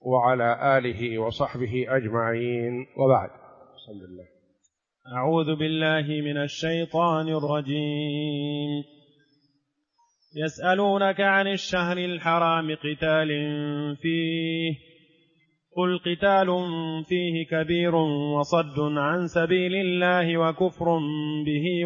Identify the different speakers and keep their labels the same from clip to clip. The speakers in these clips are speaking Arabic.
Speaker 1: وعلى آله وصحبه أجمعين، وبعد. بسم الله.
Speaker 2: أعوذ بالله من الشيطان الرجيم. يسألونك عن الشهر الحرام قتال فيه، قل قتال فيه كبير وصد عن سبيل الله وكفر به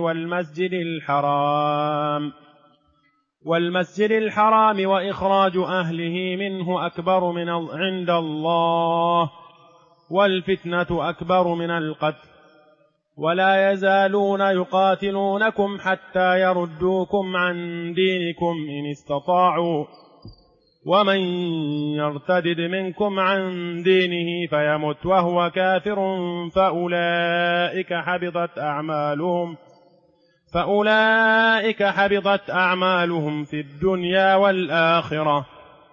Speaker 2: والمسجد الحرام وإخراج أهله منه أكبر عند الله، والفتنة أكبر من القتل، ولا يزالون يقاتلونكم حتى يردوكم عن دينكم إن استطاعوا، ومن يرتدد منكم عن دينه فيمت وهو كافر فأولئك حبطت أعمالهم في الدنيا والآخرة،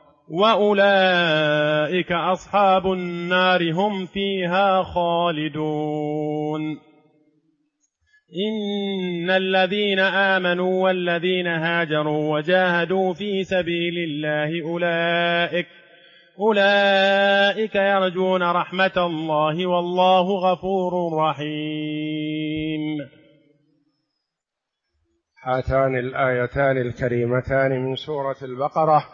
Speaker 2: وأولئك أصحاب النار هم فيها خالدون. إن الذين آمنوا والذين هاجروا وجاهدوا في سبيل الله أولئك يرجون رحمة الله، والله غفور رحيم.
Speaker 1: هاتان الآيتان الكريمتان من سورة البقرة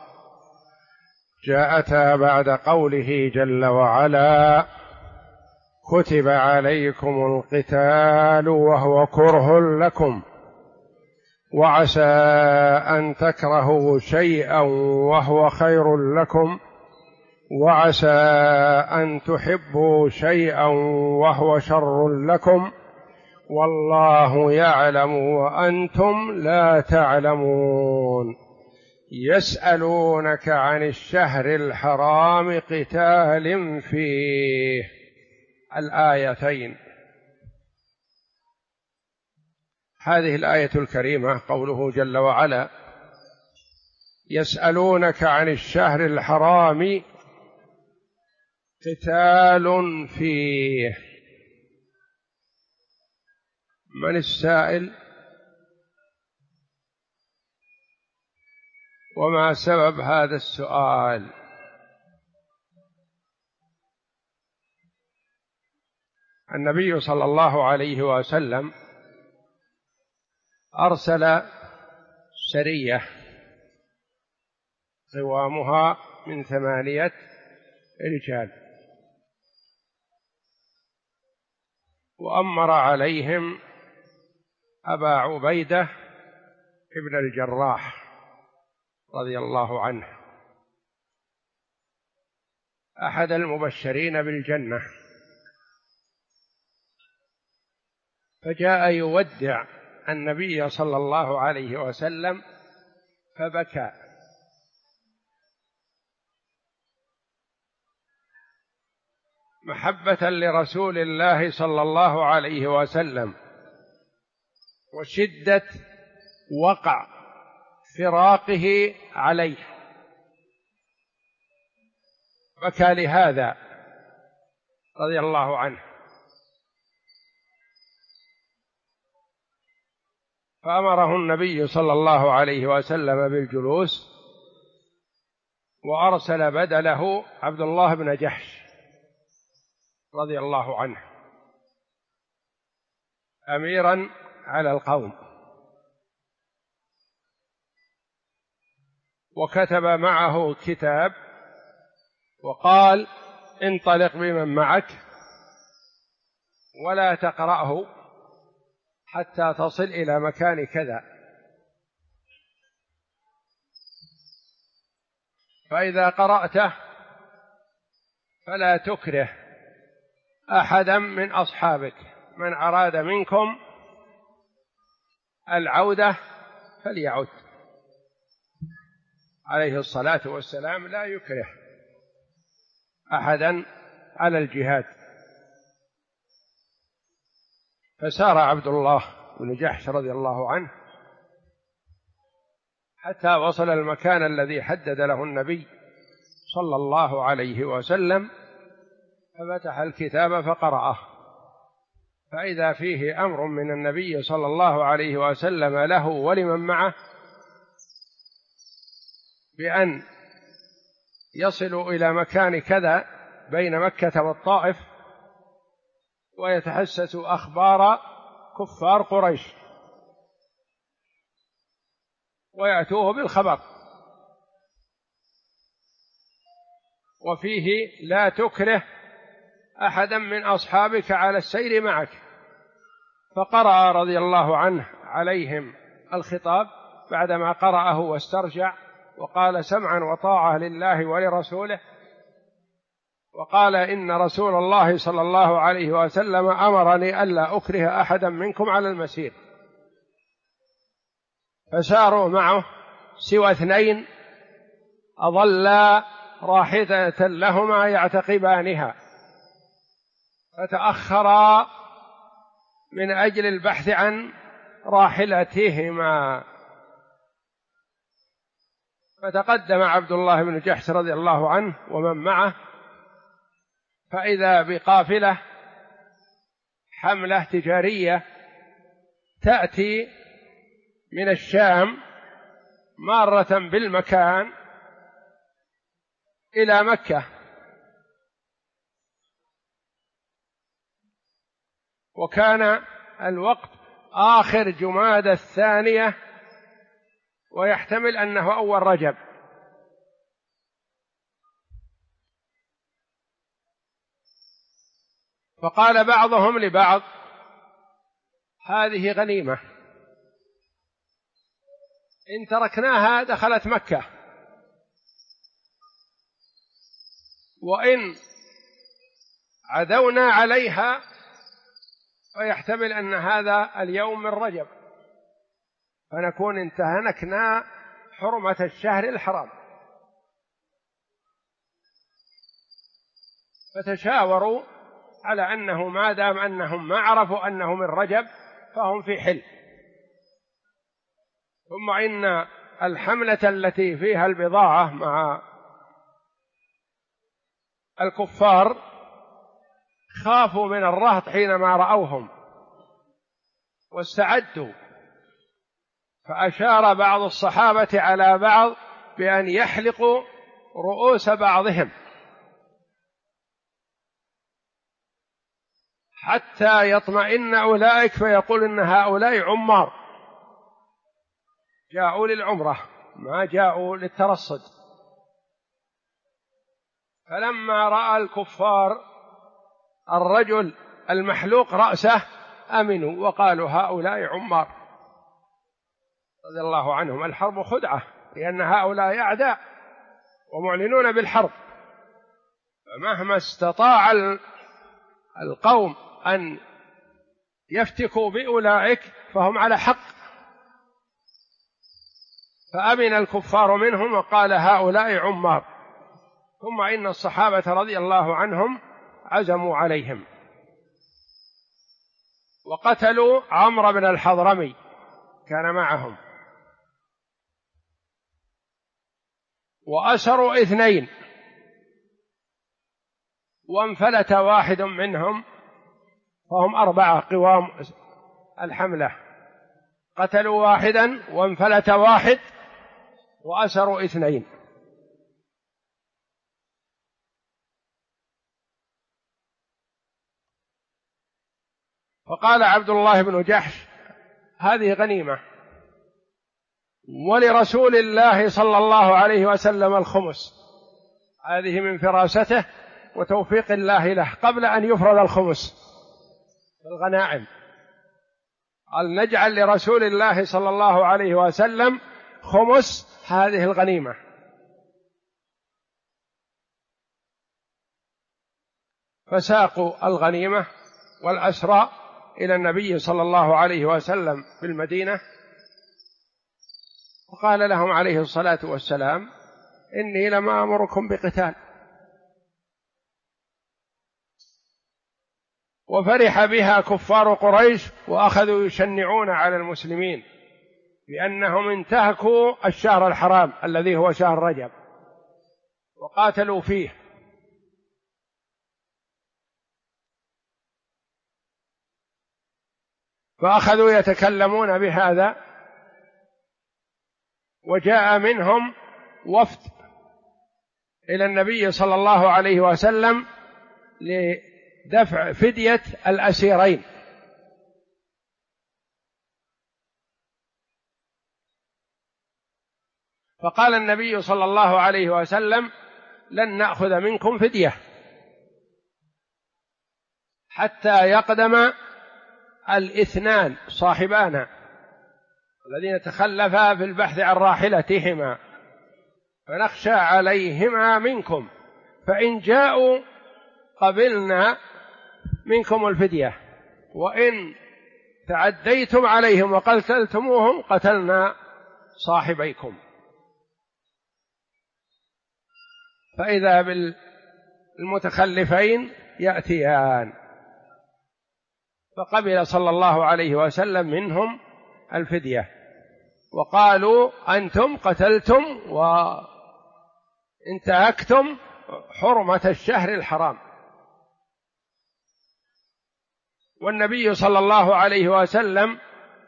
Speaker 1: جاءتا بعد قوله جل وعلا: كتب عليكم القتال وهو كره لكم، وعسى أن تكرهوا شيئا وهو خير لكم، وعسى أن تحبوا شيئا وهو شر لكم، والله يعلم وأنتم لا تعلمون. يسألونك عن الشهر الحرام قتال فيه. الآيتين، هذه الآية الكريمة قوله جل وعلا: يسألونك عن الشهر الحرام قتال فيه. من السائل؟ وما سبب هذا السؤال؟ النبي صلى الله عليه وسلم أرسل سرية قوامها من 8 رجال، وأمر عليهم أبا عبيدة ابن الجراح رضي الله عنه، أحد المبشرين بالجنة، فجاء يودع النبي صلى الله عليه وسلم فبكى، محبة لرسول الله صلى الله عليه وسلم وشدة وقع فراقه عليه، بكى لهذا رضي الله عنه. فأمره النبي صلى الله عليه وسلم بالجلوس، وأرسل بدله عبد الله بن جحش رضي الله عنه أميرا على القوم، وكتب معه كتاب وقال: انطلق بمن معك ولا تقرأه حتى تصل إلى مكان كذا، فإذا قرأته فلا تكره أحدا من أصحابك، من أراد منكم العودة فليعد. عليه الصلاة والسلام لا يكره أحدا على الجهاد. فسار عبد الله بن جحش رضي الله عنه حتى وصل المكان الذي حدد له النبي صلى الله عليه وسلم، ففتح الكتاب فقرأه، فإذا فيه أمر من النبي صلى الله عليه وسلم له ولمن معه بأن يصل إلى مكان كذا بين مكة والطائف ويتحسس أخبار كفار قريش ويأتوه بالخبر، وفيه لا تكره أحدا من أصحابك على السير معك. فقرأ رضي الله عنه عليهم الخطاب بعدما قرأه واسترجع وقال سمعا وطاعة لله ولرسوله، وقال إن رسول الله صلى الله عليه وسلم أمرني ألا أكره أحدا منكم على المسير. فساروا معه سوى 2 أضلا راحلة لهما يعتقبانها، فتأخرا من أجل البحث عن راحلتهما. فتقدم عبد الله بن جحش رضي الله عنه ومن معه، فإذا بقافلة حملة تجارية تأتي من الشام مارة بالمكان إلى مكة، وكان الوقت آخر جمادى الثانية ويحتمل أنه أول رجب. فقال بعضهم لبعض هذه غنيمة، إن تركناها دخلت مكة، وإن عدونا عليها فيحتمل أن هذا اليوم من رجب، فنكون انتهكنا حرمة الشهر الحرام. فتشاوروا على أنه ما دام أنهم ما عرفوا أنه من رجب فهم في حل. ثم إن الحملة التي فيها البضاعة مع الكفار خافوا من الرهط حينما رأوهم واستعدوا، فأشار بعض الصحابة على بعض بأن يحلقوا رؤوس بعضهم حتى يطمئن أولئك فيقول إن هؤلاء عمار جاءوا للعمرة ما جاءوا للترصد. فلما رأى الكفار الرجل المحلوق رأسه أمنوا وقالوا هؤلاء عمار رضي الله عنهم. الحرب خدعة، لأن هؤلاء أعداء ومعلنون بالحرب، فمهما استطاع القوم أن يفتكوا بأولئك فهم على حق. فأمن الكفار منهم وقال هؤلاء عمار. ثم إن الصحابة رضي الله عنهم عزموا عليهم وقتلوا عمرو بن الحضرمي كان معهم، وأسروا 2 وانفلت واحد منهم، فهم 4 قوام الحملة، قتلوا واحدا وانفلت واحد وأسروا 2. فقال عبد الله بن جحش هذه غنيمة، ولرسول الله صلى الله عليه وسلم الخمس، هذه من فراسته وتوفيق الله له قبل أن يفرض الخمس الغنائم، قال نجعل لرسول الله صلى الله عليه وسلم خمس هذه الغنيمة. فساقوا الغنيمة والأسرى إلى النبي صلى الله عليه وسلم في المدينة، وقال لهم عليه الصلاة والسلام إني لما أمركم بقتال. وفرح بها كفار قريش وأخذوا يشنعون على المسلمين بأنهم انتهكوا الشهر الحرام الذي هو شهر رجب وقاتلوا فيه. فأخذوا يتكلمون بهذا، وجاء منهم وفد إلى النبي صلى الله عليه وسلم لدفع فدية الأسيرين، فقال النبي صلى الله عليه وسلم: لن نأخذ منكم فدية حتى يقدم الاثنان صاحبانا الذين تخلفا في البحث عن راحلتهما، فنخشى عليهما منكم، فإن جاءوا قبلنا منكم الفدية، وإن تعديتم عليهم وقتلتموهم قتلنا صاحبيكم. فإذا بالمتخلفين يأتيان، فقبل صلى الله عليه وسلم منهم الفدية، وقالوا: أنتم قتلتم وانتهكتم حرمة الشهر الحرام. والنبي صلى الله عليه وسلم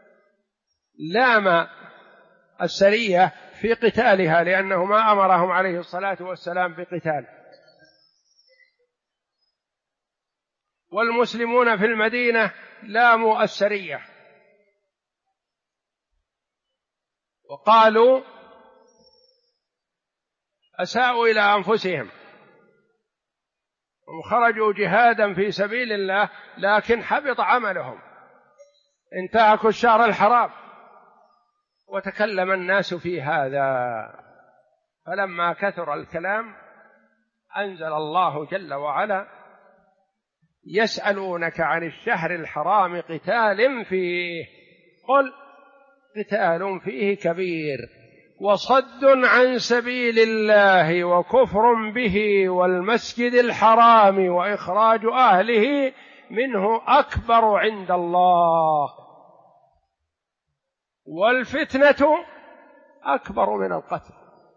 Speaker 1: لام السرية في قتالها، لأنه ما أمرهم عليه الصلاة والسلام بقتال. والمسلمون في المدينة لاموا السرية وقالوا: أساءوا إلى أنفسهم، هم خرجوا جهادا في سبيل الله لكن حبط عملهم، انتهكوا الشهر الحرام. وتكلم الناس في هذا، فلما كثر الكلام أنزل الله جل وعلا: يسألونك عن الشهر الحرام قتال فيه، قل قتال فيه كبير وصد عن سبيل الله وكفر به والمسجد الحرام وإخراج أهله منه أكبر عند الله والفتنة أكبر من القتل.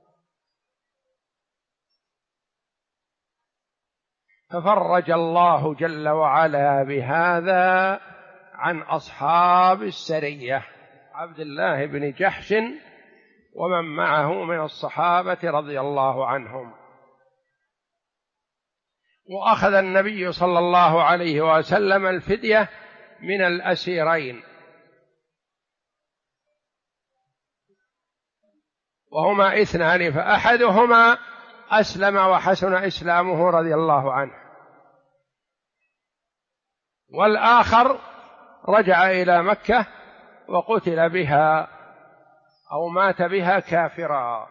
Speaker 1: ففرج الله جل وعلا بهذا عن أصحاب السرية عبد الله بن جحش ومن معه من الصحابة رضي الله عنهم. وأخذ النبي صلى الله عليه وسلم الفدية من الأسيرين، وهما اثنان، فأحدهما أسلم وحسن إسلامه رضي الله عنه، والآخر رجع إلى مكة وقتل بها أو مات بها كافرا.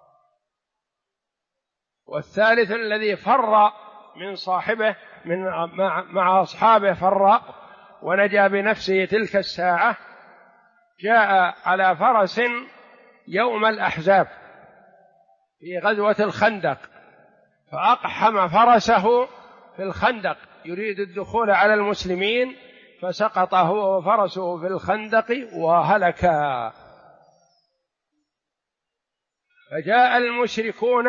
Speaker 1: والثالث الذي فر من صاحبه مع أصحابه، فر ونجا بنفسه تلك الساعة، جاء على فرس يوم الأحزاب في غزوة الخندق، فأقحم فرسه في الخندق يريد الدخول على المسلمين، فسقط هو وفرسه في الخندق وهلكا. فجاء المشركون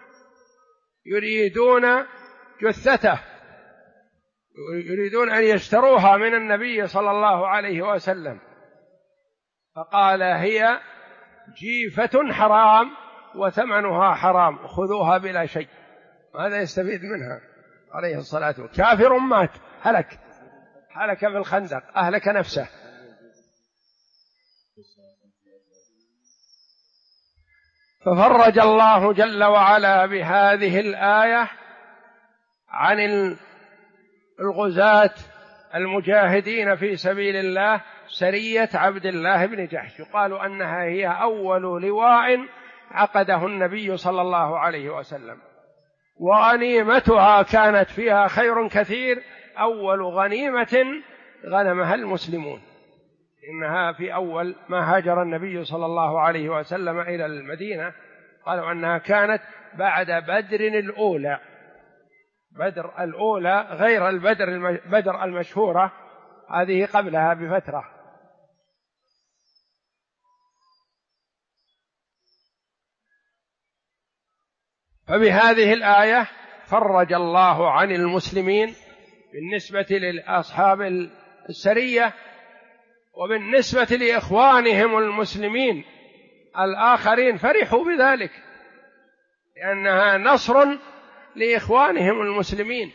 Speaker 1: يريدون جثته، يريدون أن يشتروها من النبي صلى الله عليه وسلم، فقال: هي جيفة حرام وثمنها حرام، خذوها بلا شيء. ماذا يستفيد منها عليه الصلاة والسلام؟ كافر مات، هلك في الخندق، أهلك نفسه. ففرج الله جل وعلا بهذه الآية عن الغزاة المجاهدين في سبيل الله سرية عبد الله بن جحش، يقال أنها هي أول لواء عقده النبي صلى الله عليه وسلم، وغنيمتها كانت فيها خير كثير، أول غنيمة غنمها المسلمون، إنها في أول ما هاجر النبي صلى الله عليه وسلم إلى المدينة، قالوا أنها كانت بعد بدر الأولى، بدر الأولى غير بدر المشهورة، هذه قبلها بفترة. فبهذه الآية فرج الله عن المسلمين بالنسبة لأصحاب السرية، وبالنسبة لإخوانهم المسلمين الآخرين فرحوا بذلك، لأنها نصر لإخوانهم المسلمين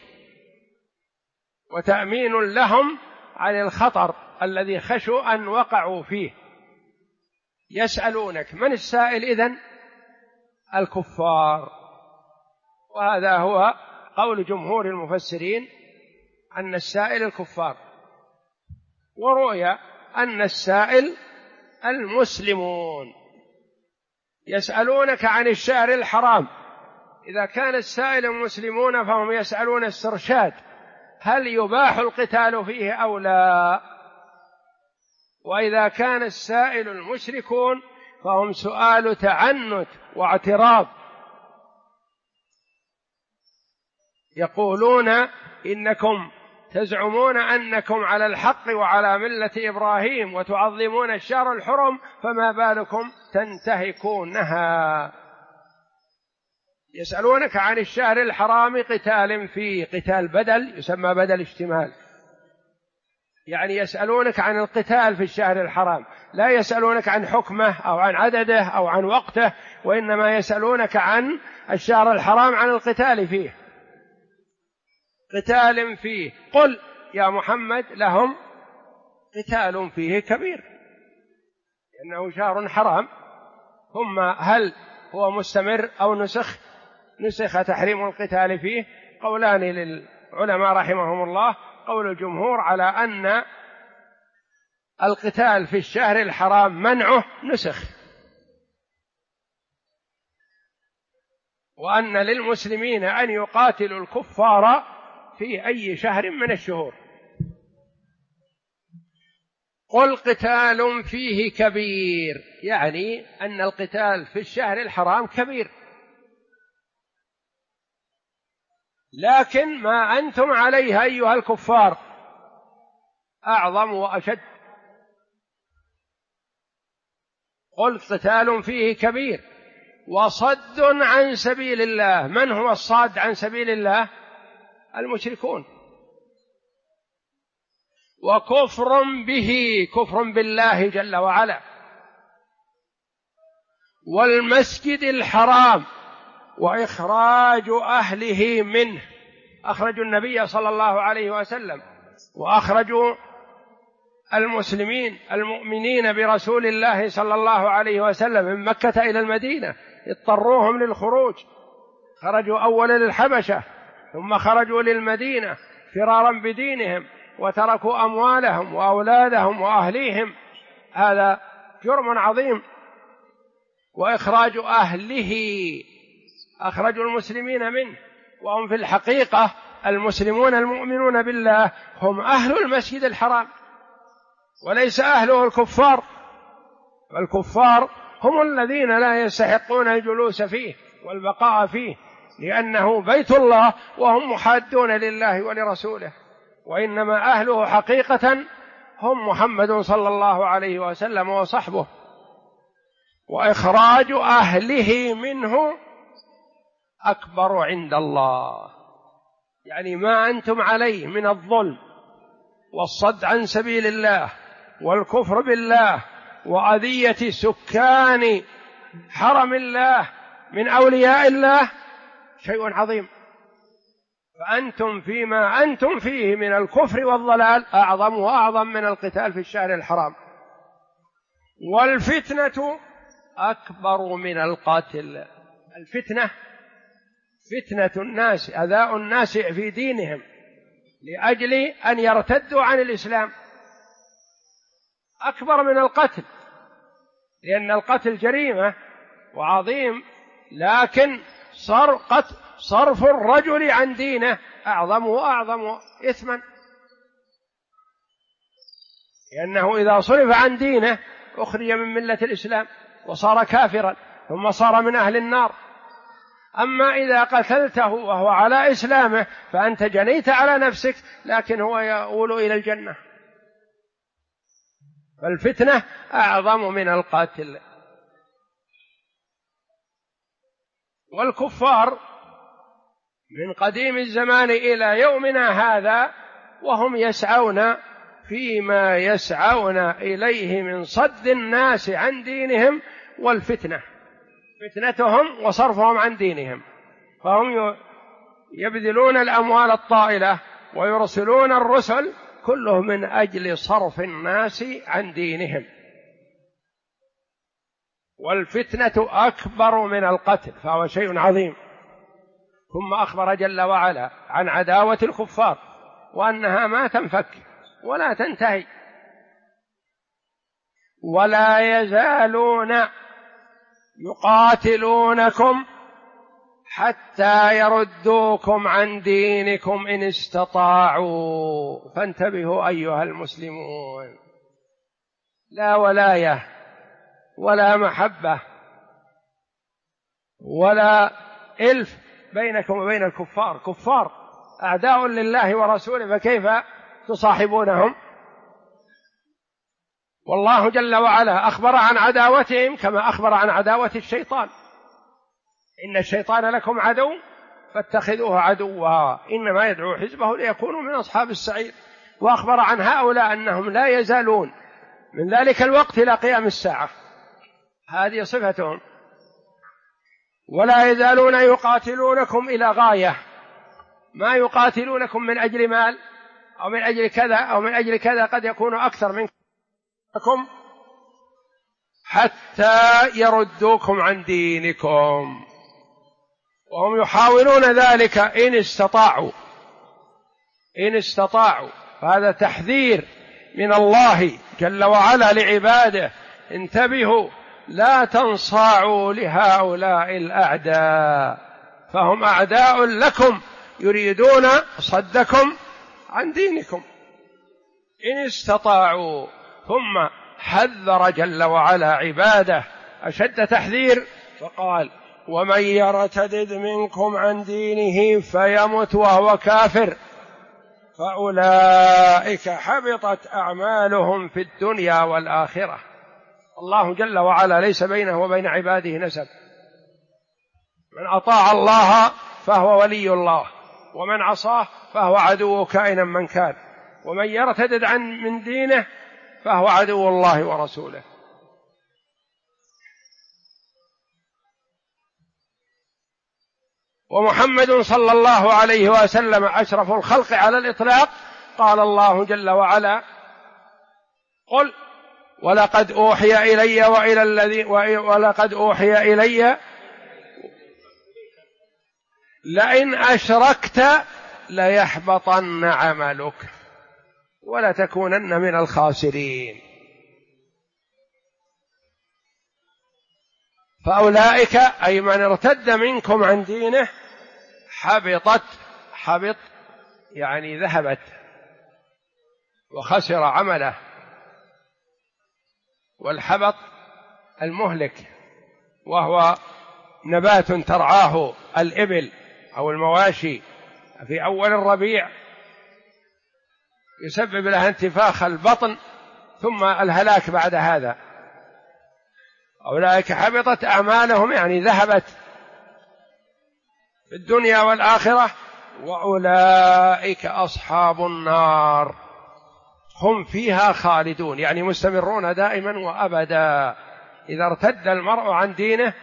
Speaker 1: وتأمين لهم عن الخطر الذي خشوا أن وقعوا فيه. يسألونك، من السائل إذن؟ الكفار. وهذا هو قول جمهور المفسرين أن السائل الكفار، ورؤي أن السائل المسلمون. يسألونك عن الشهر الحرام، إذا كان السائل المسلمون فهم يسألون استرشاد هل يباح القتال فيه أو لا، وإذا كان السائل المشركون فهم سؤال تعنت واعتراض، يقولون إنكم تزعمون أنكم على الحق وعلى ملة إبراهيم وتعظمون الشهر الحرم، فما بالكم تنتهكونها. يسألونك عن الشهر الحرام قتال فيه، قتال بدل يسمى بدل اشتمال، يعني يسألونك عن القتال في الشهر الحرام، لا يسألونك عن حكمه أو عن عدده أو عن وقته، وإنما يسألونك عن الشهر الحرام، عن القتال فيه. قتال فيه، قل يا محمد لهم قتال فيه كبير، لأنه شهر حرام. ثم هل هو مستمر أو نسخ تحريم القتال فيه؟ قولان للعلماء رحمهم الله. قول الجمهور على أن القتال في الشهر الحرام منعه نسخ، وأن للمسلمين أن يقاتلوا الكفار في أي شهر من الشهور. قل قتال فيه كبير، يعني أن القتال في الشهر الحرام كبير، لكن ما أنتم عليه أيها الكفار أعظم وأشد. قل قتال فيه كبير وصد عن سبيل الله. من هو الصاد عن سبيل الله؟ المشركون. وكفر به، كفر بالله جل وعلا، والمسجد الحرام وإخراج أهله منه. أخرجوا النبي صلى الله عليه وسلم، وأخرجوا المسلمين المؤمنين برسول الله صلى الله عليه وسلم من مكة إلى المدينة، اضطروهم للخروج، خرجوا أولا للحبشة ثم خرجوا للمدينة فرارا بدينهم، وتركوا أموالهم وأولادهم وأهليهم. هذا جرم عظيم. وإخراج أهله، أخرجوا المسلمين منه، وهم في الحقيقة المسلمون المؤمنون بالله هم أهل المسجد الحرام وليس أهله الكفار. والكفار هم الذين لا يستحقون الجلوس فيه والبقاء فيه، لأنه بيت الله وهم محادون لله ولرسوله، وإنما أهله حقيقة هم محمد صلى الله عليه وسلم وصحبه. وإخراج أهله منه أكبر عند الله، يعني ما أنتم عليه من الظلم والصد عن سبيل الله والكفر بالله وأذية سكان حرم الله من أولياء الله شيء عظيم. فأنتم فيما أنتم فيه من الكفر والضلال أعظم وأعظم من القتال في الشهر الحرام. والفتنة أكبر من القتل. الفتنة فتنة الناس، أذاء الناس في دينهم لأجل أن يرتدوا عن الإسلام أكبر من القتل، لأن القتل جريمة وعظيم، لكن صرف الرجل عن دينه أعظم وأعظم إثما، لأنه إذا صرف عن دينه أخرج من ملة الإسلام وصار كافرا ثم صار من أهل النار. أما إذا قتلته وهو على إسلامه فأنت جنيت على نفسك، لكن هو يؤول إلى الجنة. فالفتنة أعظم من القاتل. والكفار من قديم الزمان إلى يومنا هذا وهم يسعون فيما يسعون إليه من صد الناس عن دينهم والفتنة، فتنتهم وصرفهم عن دينهم، فهم يبذلون الأموال الطائلة ويرسلون الرسل كله من أجل صرف الناس عن دينهم. والفتنة أكبر من القتل، فهو شيء عظيم. ثم أخبر جل وعلا عن عداوة الكفار وأنها ما تنفك ولا تنتهي، ولا يزالون يقاتلونكم حتى يردوكم عن دينكم إن استطاعوا. فانتبهوا أيها المسلمون، لا ولاية ولا محبة ولا إلف بينكم وبين الكفار، كفار أعداء لله ورسوله، فكيف تصاحبونهم؟ والله جل وعلا أخبر عن عداوتهم كما أخبر عن عداوة الشيطان، إن الشيطان لكم عدو فاتخذوه عدوا إنما يدعو حزبه ليكونوا من أصحاب السعير. وأخبر عن هؤلاء أنهم لا يزالون من ذلك الوقت إلى قيام الساعة، هذه صفتهم. ولا يزالون يقاتلونكم إلى غاية، ما يقاتلونكم من أجل مال أو من أجل كذا أو من أجل كذا، قد يكون أكثر منكم، حتى يردوكم عن دينكم، وهم يحاولون ذلك إن استطاعوا. فهذا تحذير من الله جل وعلا لعباده، انتبهوا لا تنصاعوا لهؤلاء الأعداء، فهم أعداء لكم يريدون صدكم عن دينكم إن استطاعوا. ثم حذر جل وعلا عباده أشد تحذير فقال: ومن يرتد منكم عن دينه فيمت وهو كافر فأولئك حبطت أعمالهم في الدنيا والآخرة. الله جل وعلا ليس بينه وبين عباده نسب، من أطاع الله فهو ولي الله، ومن عصاه فهو عدو كائنا من كان، ومن يرتد من دينه فهو عدو الله ورسوله. ومحمد صلى الله عليه وسلم أشرف الخلق على الإطلاق. قال الله جل وعلا: قل ولقد أوحي إلي لئن أشركت ليحبطن عملك ولتكونن من الخاسرين. فأولئك أي من ارتد منكم عن دينه حبط يعني ذهبت وخسر عمله. والحبط المهلك، وهو نبات ترعاه الإبل أو المواشي في أول الربيع، يسبب لها انتفاخ البطن ثم الهلاك بعد هذا. أولئك حبطت أعمالهم يعني ذهبت في الدنيا والآخرة. وأولئك أصحاب النار هم فيها خالدون، يعني مستمرون دائما وأبدا. إذا ارتد المرء عن دينه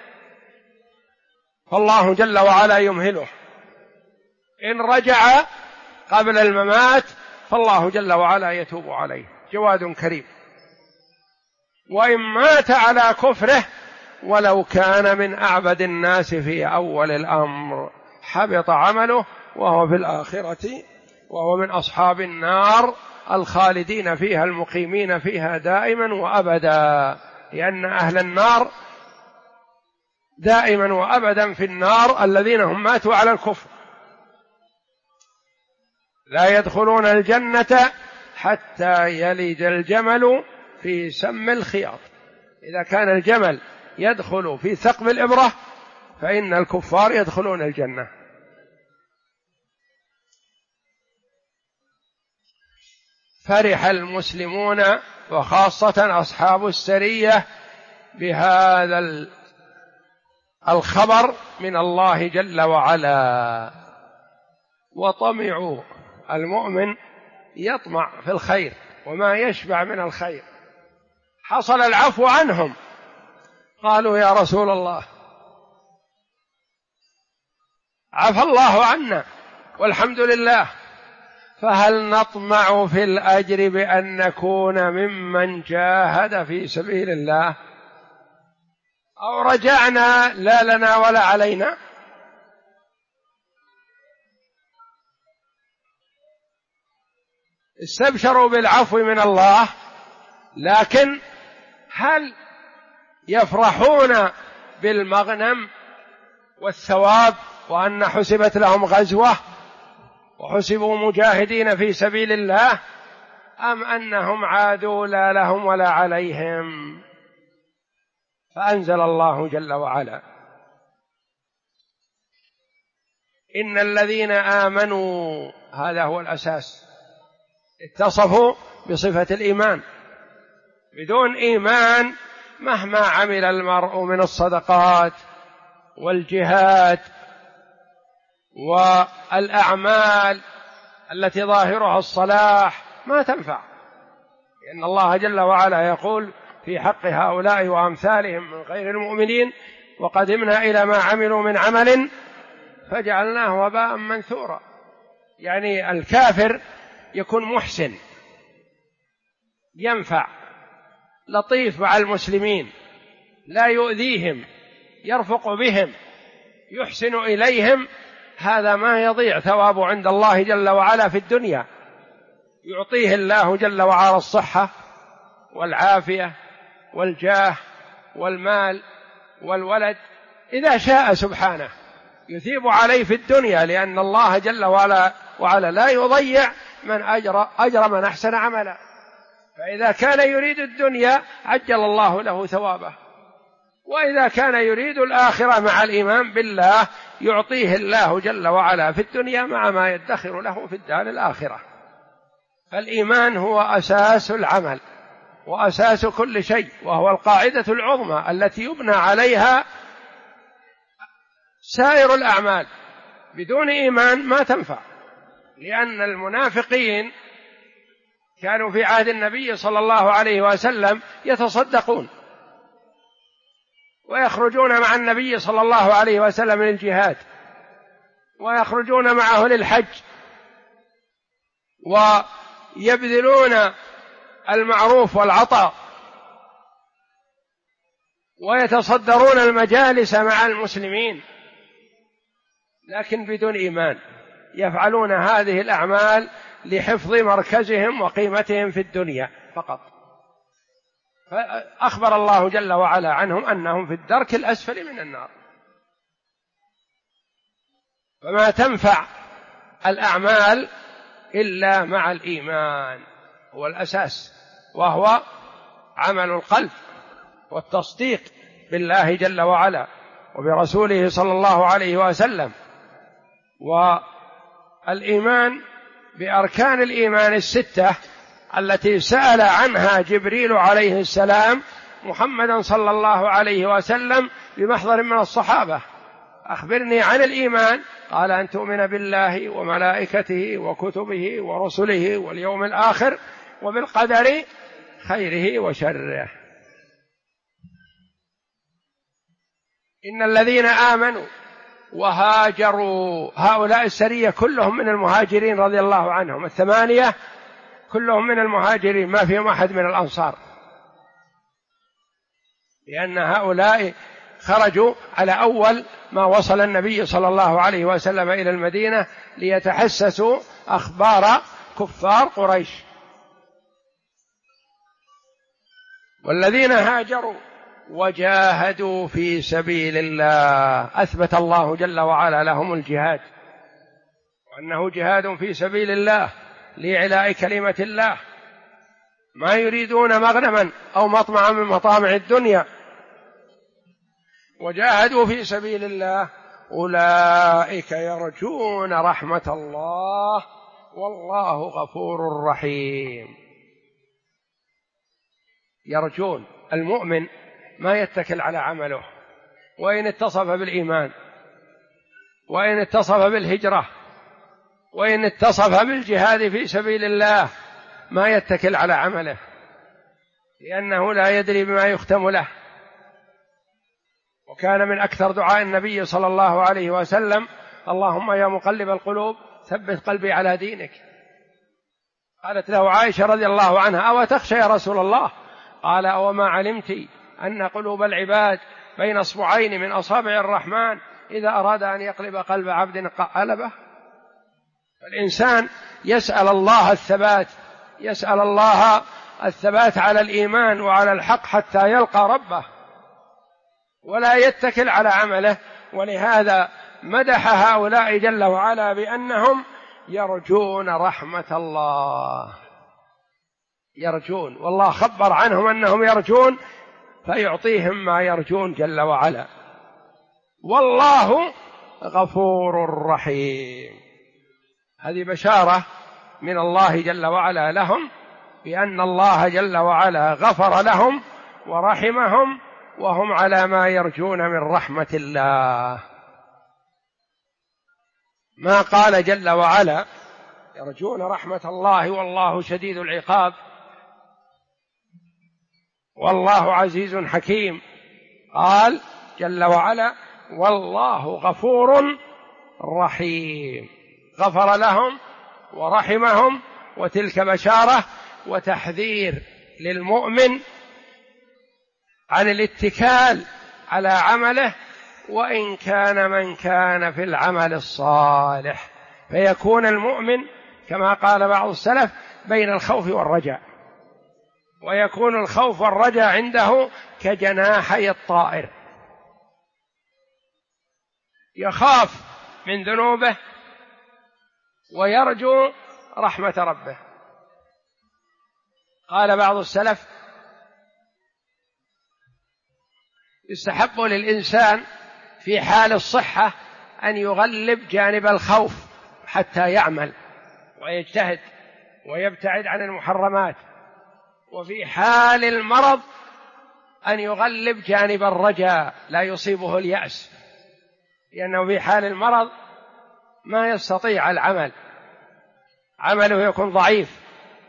Speaker 1: فالله جل وعلا يمهله، إن رجع قبل الممات فالله جل وعلا يتوب عليه، جواد كريم. وإن مات على كفره ولو كان من أعبد الناس في أول الأمر حبط عمله وهو في الآخرة وهو من أصحاب النار الخالدين فيها المقيمين فيها دائما وأبدا، لأن أهل النار دائما وأبدا في النار الذين هم ماتوا على الكفر، لا يدخلون الجنة حتى يلج الجمل في سم الخياط. إذا كان الجمل يدخل في ثقب الإبرة فإن الكفار يدخلون الجنة. فرح المسلمون وخاصة أصحاب السرية بهذا الخبر من الله جل وعلا، وطمعوا. المؤمن يطمع في الخير وما يشبع من الخير. حصل العفو عنهم، قالوا: يا رسول الله عفى الله عنا والحمد لله، فهل نطمع في الأجر بأن نكون ممن جاهد في سبيل الله، أو رجعنا لا لنا ولا علينا؟ استبشروا بالعفو من الله، لكن هل يفرحون بالمغنم والثواب وأن حسبت لهم غزوة وحسبوا مجاهدين في سبيل الله، أم أنهم عادوا لا لهم ولا عليهم؟ فأنزل الله جل وعلا: إن الذين آمنوا، هذا هو الأساس، اتصفوا بصفة الإيمان. بدون إيمان مهما عمل المرء من الصدقات والجهاد والأعمال التي ظاهرها الصلاح ما تنفع، لأن الله جل وعلا يقول في حق هؤلاء وأمثالهم من غير المؤمنين: وقدمنا إلى ما عملوا من عمل فجعلناه هباء منثورا. يعني الكافر يكون محسن، ينفع، لطيف مع المسلمين، لا يؤذيهم، يرفق بهم، يحسن إليهم، هذا ما يضيع ثوابه عند الله جل وعلا في الدنيا، يعطيه الله جل وعلا الصحة والعافية والجاه والمال والولد إذا شاء سبحانه، يثيب عليه في الدنيا، لأن الله جل وعلا لا يضيع من أجر من أحسن عملا. فإذا كان يريد الدنيا عجل الله له ثوابه، وإذا كان يريد الآخرة مع الإيمان بالله يعطيه الله جل وعلا في الدنيا مع ما يدخر له في الدار الآخرة. فالإيمان هو أساس العمل وأساس كل شيء، وهو القاعدة العظمى التي يبنى عليها سائر الأعمال. بدون إيمان ما تنفع، لأن المنافقين كانوا في عهد النبي صلى الله عليه وسلم يتصدقون ويخرجون مع النبي صلى الله عليه وسلم للجهاد، ويخرجون معه للحج، ويبذلون المعروف والعطاء، ويتصدرون المجالس مع المسلمين، لكن بدون إيمان يفعلون هذه الأعمال لحفظ مركزهم وقيمتهم في الدنيا فقط. فأخبر الله جل وعلا عنهم أنهم في الدرك الأسفل من النار. فما تنفع الأعمال إلا مع الإيمان، هو الأساس، وهو عمل القلب والتصديق بالله جل وعلا وبرسوله صلى الله عليه وسلم، والإيمان بأركان الإيمان الستة التي سأل عنها جبريل عليه السلام محمدا صلى الله عليه وسلم بمحضر من الصحابة: أخبرني عن الإيمان. قال: أن تؤمن بالله وملائكته وكتبه ورسله واليوم الآخر وبالقدر خيره وشره. إن الذين آمنوا وهاجروا، هؤلاء السرية كلهم من المهاجرين رضي الله عنهم، 8 كلهم من المهاجرين، ما فيهم أحد من الأنصار، لأن هؤلاء خرجوا على أول ما وصل النبي صلى الله عليه وسلم إلى المدينة ليتحسسوا أخبار كفار قريش. والذين هاجروا وجاهدوا في سبيل الله أثبت الله جل وعلا لهم الجهاد، وأنه جهاد في سبيل الله لإعلاء كلمة الله، ما يريدون مغنما أو مطمعا من مطامع الدنيا. وجاهدوا في سبيل الله أولئك يرجون رحمة الله والله غفور رحيم. يرجون، المؤمن ما يتكل على عمله، وإن اتصف بالإيمان، وإن اتصف بالهجرة، وإن اتصف بالجهاد في سبيل الله، ما يتكل على عمله، لأنه لا يدري بما يختم له. وكان من أكثر دعاء النبي صلى الله عليه وسلم: اللهم يا مقلب القلوب ثبت قلبي على دينك. قالت له عائشة رضي الله عنها: أو تخشى يا رسول الله؟ قال: أوما علمت أن قلوب العباد بين أصبعين من أصابع الرحمن إذا أراد أن يقلب قلب عبد قلبه. فالإنسان يسأل الله الثبات، يسأل الله الثبات على الإيمان وعلى الحق حتى يلقى ربه، ولا يتكل على عمله. ولهذا مدح هؤلاء جل وعلا بأنهم يرجون رحمة الله، يرجون، والله خبر عنهم أنهم يرجون فيعطيهم ما يرجون جل وعلا. والله غفور رحيم. هذه بشارة من الله جل وعلا لهم بأن الله جل وعلا غفر لهم ورحمهم، وهم على ما يرجون من رحمة الله. ما قال جل وعلا يرجون رحمة الله والله شديد العقاب والله عزيز حكيم، قال جل وعلا والله غفور رحيم، غفر لهم ورحمهم. وتلك بشارة وتحذير للمؤمن عن الاتكال على عمله، وإن كان من كان في العمل الصالح، فيكون المؤمن كما قال بعض السلف بين الخوف والرجاء، ويكون الخوف والرجاء عنده كجناحي الطائر، يخاف من ذنوبه ويرجو رحمة ربه. قال بعض السلف يستحب للإنسان في حال الصحة أن يغلب جانب الخوف حتى يعمل ويجتهد ويبتعد عن المحرمات، وفي حال المرض أن يغلب جانب الرجاء لا يصيبه اليأس، لأنه في حال المرض ما يستطيع العمل، عمله يكون ضعيف،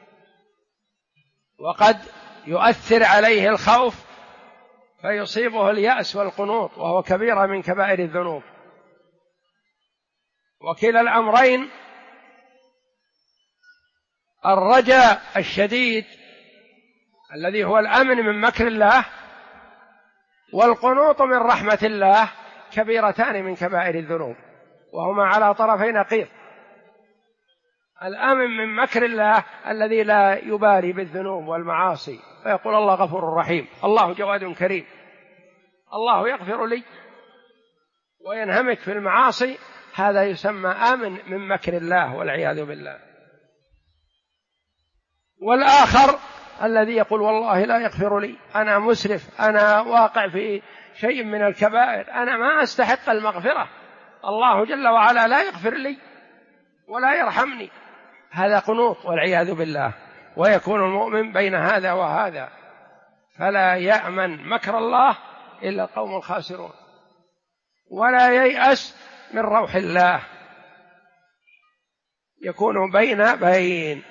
Speaker 1: وقد يؤثر عليه الخوف فيصيبه اليأس والقنوط، وهو كبيرة من كبائر الذنوب. وكلا الأمرين، الرجاء الشديد الذي هو الأمن من مكر الله والقنوط من رحمة الله، كبيرتان من كبائر الذنوب، وهما على طرفي نقيض. الأمن من مكر الله الذي لا يبالي بالذنوب والمعاصي، فيقول الله غفور رحيم، الله جواد كريم، الله يغفر لي، وينهمك في المعاصي، هذا يسمى آمن من مكر الله والعياذ بالله. والآخر الذي يقول والله لا يغفر لي، أنا مسرف، أنا واقع في شيء من الكبائر، أنا ما أستحق المغفرة، الله جل وعلا لا يغفر لي ولا يرحمني، هذا قنوط والعياذ بالله. ويكون المؤمن بين هذا وهذا، فلا يأمن مكر الله إلا القوم الخاسرون، ولا ييأس من روح الله، يكون بين.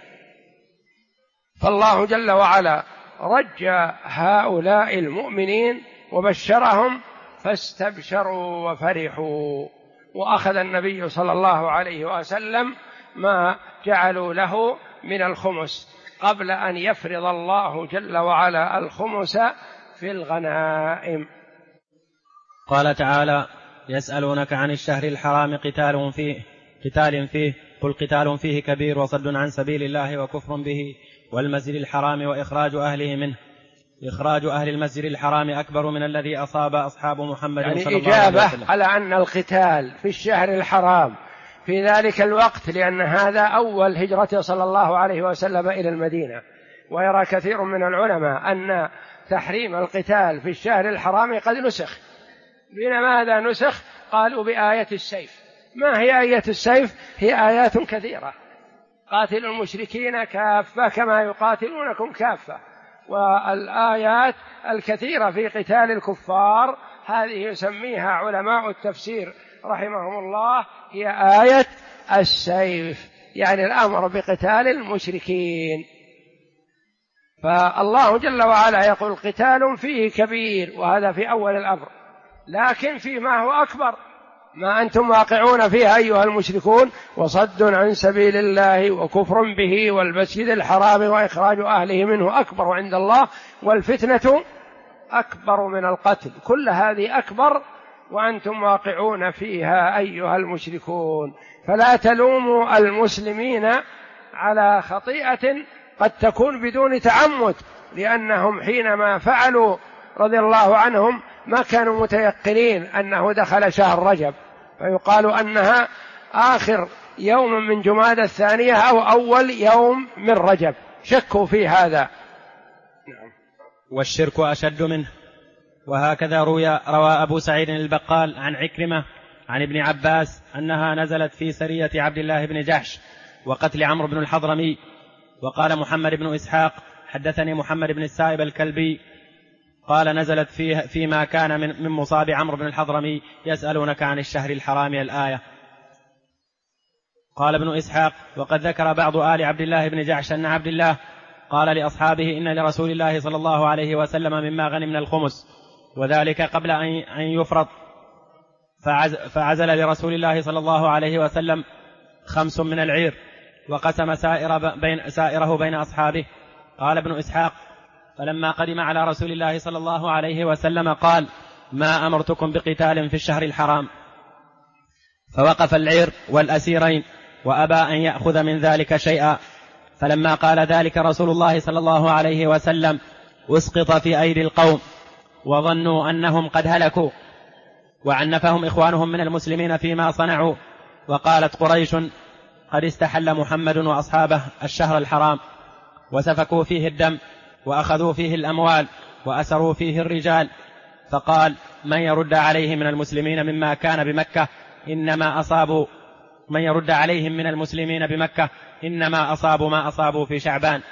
Speaker 1: فالله جل وعلا رجى هؤلاء المؤمنين وبشرهم فاستبشروا وفرحوا. وأخذ النبي صلى الله عليه وسلم ما جعلوا له من الخمس قبل أن يفرض الله جل وعلا الخمس في الغنائم.
Speaker 2: قال تعالى: يسألونك عن الشهر الحرام قتال فيه قل قتال فيه كبير وصد عن سبيل الله وكفر به والمسجد الحرام وإخراج أهله منه. إخراج أهل المسجد الحرام أكبر من الذي أصاب أصحاب محمد
Speaker 1: يعني
Speaker 2: صلى الله عليه وسلم.
Speaker 1: على أن القتال في الشهر الحرام في ذلك الوقت، لأن هذا أول هجرته صلى الله عليه وسلم إلى المدينة، ويرى كثير من العلماء أن تحريم القتال في الشهر الحرام قد نسخ. بماذا نسخ؟ قالوا بآية السيف. ما هي آية السيف؟ هي آيات كثيرة: قاتلوا المشركين كافة كما يقاتلونكم كافة. والآيات الكثيرة في قتال الكفار هذه يسميها علماء التفسير رحمهم الله هي آية السيف، يعني الأمر بقتال المشركين. فالله جل وعلا يقول قتال فيه كبير، وهذا في أول الأمر، لكن فيما هو أكبر ما أنتم واقعون فيها أيها المشركون، وصد عن سبيل الله وكفر به والمسجد الحرام وإخراج أهله منه أكبر عند الله، والفتنة أكبر من القتل، كل هذه أكبر وأنتم واقعون فيها أيها المشركون. فلا تلوموا المسلمين على خطيئة قد تكون بدون تعمد، لأنهم حينما فعلوا رضي الله عنهم ما كانوا متيقنين أنه دخل شهر رجب، فيقال أنها آخر يوم من جمادى الثانية أو أول يوم من رجب، شكوا في هذا.
Speaker 2: والشرك أشد منه. وهكذا روى أبو سعيد البقال عن عكرمة عن ابن عباس أنها نزلت في سرية عبد الله بن جحش وقتل عمرو بن الحضرمي. وقال محمد بن إسحاق حدثني محمد بن السائب الكلبي قال نزلت فيما كان من مصاب عمرو بن الحضرمي يسألونك عن الشهر الحرام الآية. قال ابن إسحاق وقد ذكر بعض آل عبد الله بن جحش أن عبد الله قال لأصحابه إن لرسول الله صلى الله عليه وسلم مما غنمنا الخمس، وذلك قبل أن يفرض، فعزل لرسول الله صلى الله عليه وسلم 5 من العير وقسم سائره بين أصحابه. قال ابن إسحاق فلما قدم على رسول الله صلى الله عليه وسلم قال ما أمرتكم بقتال في الشهر الحرام، فوقف العير والأسيرين وأبى أن يأخذ من ذلك شيئا. فلما قال ذلك رسول الله صلى الله عليه وسلم أسقط في أيدي القوم وظنوا أنهم قد هلكوا، وعنفهم إخوانهم من المسلمين فيما صنعوا. وقالت قريش قد استحل محمد وأصحابه الشهر الحرام وسفكوا فيه الدم وأخذوا فيه الأموال وأسروا فيه الرجال. فقال من يرد عليهم من المسلمين مما كان بمكة إنما أصابوا من يرد عليهم من المسلمين بمكة إنما أصابوا ما أصابوا في شعبان.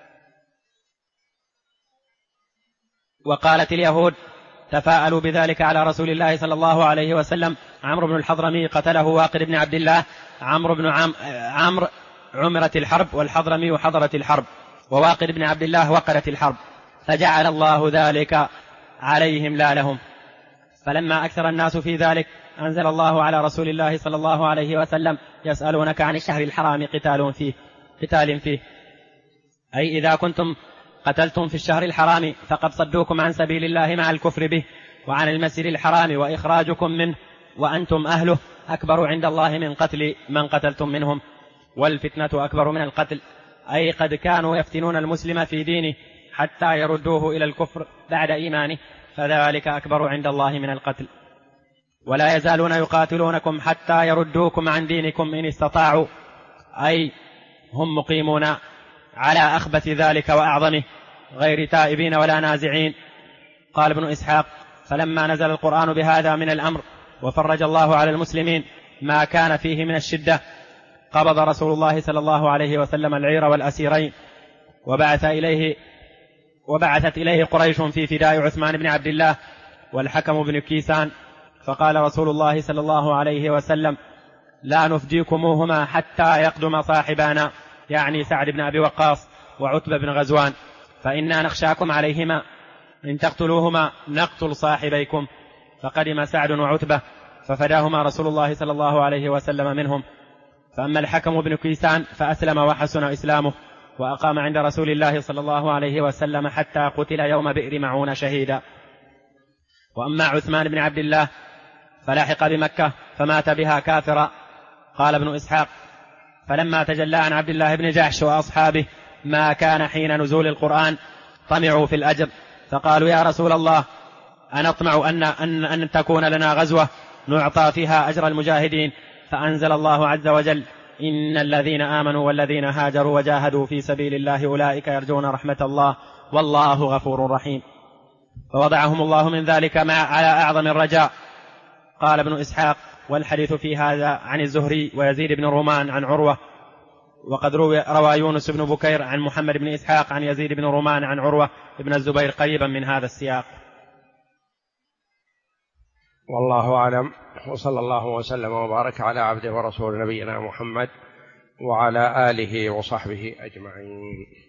Speaker 2: وقالت اليهود تفاءلوا بذلك على رسول الله صلى الله عليه وسلم عمرو بن الحضرمي قتله واقد بن عبد الله، عمرو عمرت الحرب والحضرمي حضرت الحرب، وواقد بن عبد الله وقدت الحرب، فجعل الله ذلك عليهم لا لهم. فلما أكثر الناس في ذلك أنزل الله على رسول الله صلى الله عليه وسلم يسألونك عن الشهر الحرام قتال فيه، أي إذا كنتم قتلتم في الشهر الحرام فقد صدوكم عن سبيل الله مع الكفر به وعن المسجد الحرام وإخراجكم منه وأنتم أهله أكبر عند الله من قتل من قتلتم منهم، والفتنة أكبر من القتل، أي قد كانوا يفتنون المسلم في دينه حتى يردوه إلى الكفر بعد إيمانه، فذلك أكبر عند الله من القتل. ولا يزالون يقاتلونكم حتى يردوكم عن دينكم إن استطاعوا، أي هم مقيمون على أخبث ذلك وأعظمه غير تائبين ولا نازعين. قال ابن إسحاق فلما نزل القرآن بهذا من الأمر وفرج الله على المسلمين ما كان فيه من الشدة قبض رسول الله صلى الله عليه وسلم العير والأسيرين وبعثت إليه قريش في فداء عثمان بن عبد الله والحكم بن كيسان. فقال رسول الله صلى الله عليه وسلم لا نفديكموهما حتى يقدم صاحبانا، يعني سعد بن أبي وقاص وعتبة بن غزوان، فإنا نخشاكم عليهما، إن تقتلوهما نقتل صاحبيكم. فقدم سعد وعتبة ففداهما رسول الله صلى الله عليه وسلم منهم. فأما الحكم بن كيسان فأسلم وحسن إسلامه وأقام عند رسول الله صلى الله عليه وسلم حتى قتل يوم بئر معون شهيدا. وأما عثمان بن عبد الله فلاحق بمكة فمات بها كافرا. قال ابن إسحاق فلما تجلى عن عبد الله بن جحش وأصحابه ما كان حين نزول القرآن طمعوا في الأجر، فقالوا يا رسول الله أنطمع أن تكون لنا غزوة نعطى فيها أجر المجاهدين، فأنزل الله عز وجل إن الذين آمنوا والذين هاجروا وجاهدوا في سبيل الله أولئك يرجون رحمة الله والله غفور رحيم، فوضعهم الله من ذلك على أعظم الرجاء. قال ابن إسحاق والحديث في هذا عن الزهري ويزيد بن رومان عن عروة، وقد روى يونس بن بكير عن محمد بن إسحاق عن يزيد بن رومان عن عروة بن الزبير قريبا من هذا السياق.
Speaker 1: والله أعلم، وصلى الله وسلم وبارك على عبده ورسول نبينا محمد وعلى آله وصحبه أجمعين.